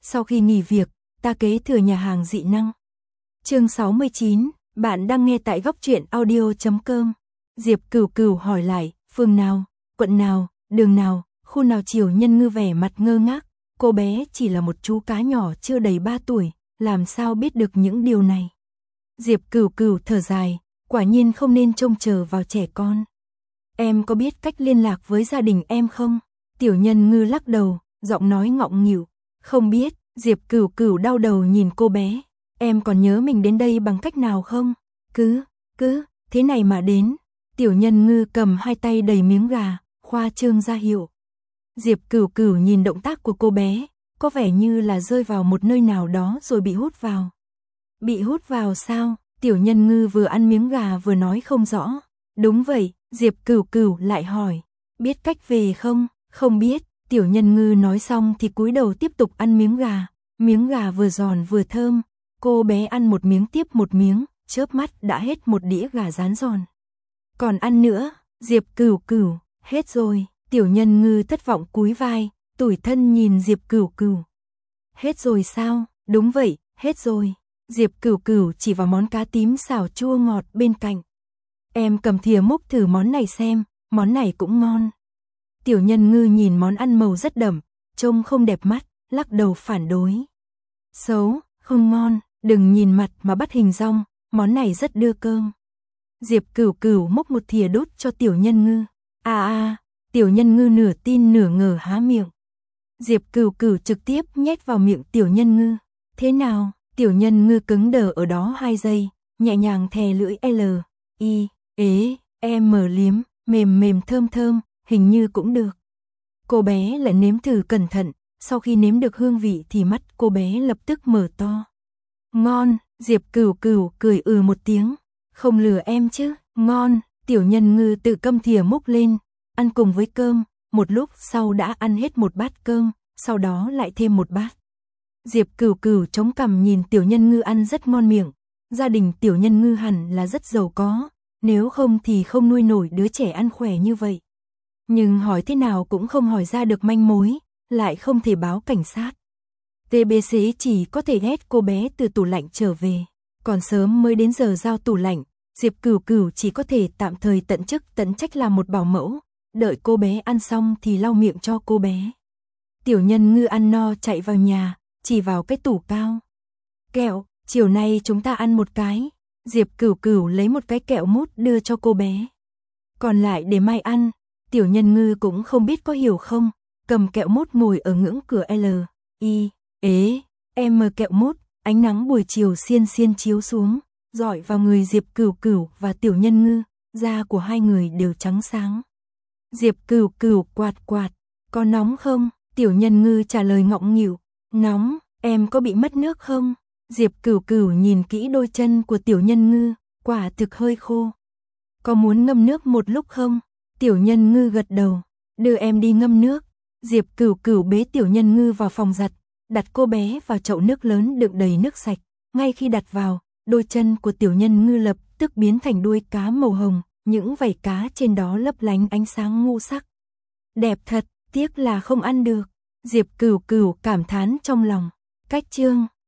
Sau khi nghỉ việc, ta kế thừa nhà hàng dị năng. Chương 69, bạn đang nghe tại góc truyện audio.com. Diệp Cửu Cửu hỏi lại, phường nào, quận nào, đường nào, khu nào? Triều Nhân Ngư vẻ mặt ngơ ngác, cô bé chỉ là một chú cá nhỏ chưa đầy 3 tuổi, làm sao biết được những điều này. Diệp Cửu Cửu thở dài, quả nhiên không nên trông chờ vào trẻ con. Em có biết cách liên lạc với gia đình em không? Tiểu Nhân Ngư lắc đầu, giọng nói ngọng nghịu, không biết. Diệp Cửu Cửu đau đầu nhìn cô bé, em còn nhớ mình đến đây bằng cách nào không? Cứ thế này mà đến. Tiểu Nhân Ngư cầm hai tay đầy miếng gà, khoa trương ra hiệu. Diệp Cửu Cửu nhìn động tác của cô bé, có vẻ như là rơi vào một nơi nào đó rồi bị hút vào. Bị hút vào sao? Tiểu Nhân Ngư vừa ăn miếng gà vừa nói không rõ. Đúng vậy, Diệp Cửu Cửu lại hỏi, biết cách về không? Không biết. Tiểu Nhân Ngư nói xong thì cúi đầu tiếp tục ăn miếng gà vừa giòn vừa thơm. Cô bé ăn một miếng tiếp một miếng, chớp mắt đã hết một đĩa gà rán giòn. Còn ăn nữa, Diệp Cửu Cửu, hết rồi. Tiểu Nhân Ngư thất vọng cúi vai, tủi thân nhìn Diệp Cửu Cửu. Hết rồi sao? Đúng vậy, hết rồi. Diệp Cửu Cửu chỉ vào món cá tím xào chua ngọt bên cạnh. Em cầm thìa múc thử món này xem, món này cũng ngon. Tiểu Nhân Ngư nhìn món ăn màu rất đậm, trông không đẹp mắt, lắc đầu phản đối. Xấu, không ngon, đừng nhìn mặt mà bắt hình dong, món này rất đưa cơm. Diệp Cửu Cửu múc một thìa đút cho Tiểu Nhân Ngư. Tiểu Nhân Ngư nửa tin nửa ngờ há miệng. Diệp Cửu Cửu trực tiếp nhét vào miệng Tiểu Nhân Ngư. Thế nào? Tiểu Nhân Ngư cứng đờ ở đó 2 giây, nhẹ nhàng thè lưỡi liếm, mềm thơm thơm, hình như cũng được. Cô bé lại nếm thử cẩn thận, sau khi nếm được hương vị thì mắt cô bé lập tức mở to. Ngon, Diệp Cửu Cửu cười một tiếng, không lừa em chứ, ngon. Tiểu Nhân Ngư tự cầm thìa múc lên, ăn cùng với cơm, một lúc sau đã ăn hết một bát cơm, sau đó lại thêm một bát. Diệp Cửu Cửu chống cằm nhìn Tiểu Nhân Ngư ăn rất ngon miệng, gia đình Tiểu Nhân Ngư hẳn là rất giàu có, nếu không thì không nuôi nổi đứa trẻ ăn khỏe như vậy. Nhưng hỏi thế nào cũng không hỏi ra được manh mối, lại không thể báo cảnh sát. TBC chỉ có thể ghét cô bé từ tủ lạnh trở về, còn sớm mới đến giờ giao tủ lạnh, Diệp Cửu Cửu chỉ có thể tạm thời tận chức tận trách làm một bảo mẫu, đợi cô bé ăn xong thì lau miệng cho cô bé. Tiểu Nhân Ngư ăn no chạy vào nhà, chỉ vào cái tủ cao. Kẹo, chiều nay chúng ta ăn một cái. Diệp Cửu Cửu lấy một cái kẹo mút đưa cho cô bé. Còn lại để mai ăn. Tiểu Nhân Ngư cũng không biết có hiểu không, cầm kẹo mút ngồi ở ngưỡng cửa kẹo mút, ánh nắng buổi chiều xiên chiếu xuống, rọi vào người Diệp Cửu Cửu và Tiểu Nhân Ngư, da của hai người đều trắng sáng. Diệp Cửu Cửu quạt, có nóng không? Tiểu Nhân Ngư trả lời ngọng nghịu, nóng, em có bị mất nước không? Diệp Cửu Cửu nhìn kỹ đôi chân của Tiểu Nhân Ngư, quả thực hơi khô. Có muốn ngâm nước một lúc không? Tiểu Nhân Ngư gật đầu, đưa em đi ngâm nước. Diệp Cửu Cửu bế Tiểu Nhân Ngư vào phòng giặt, đặt cô bé vào chậu nước lớn đựng đầy nước sạch. Ngay khi đặt vào, đôi chân của Tiểu Nhân Ngư lập tức biến thành đuôi cá màu hồng, những vảy cá trên đó lấp lánh ánh sáng ngũ sắc. Đẹp thật, tiếc là không ăn được. Diệp Cửu Cửu cảm thán trong lòng. Cách chương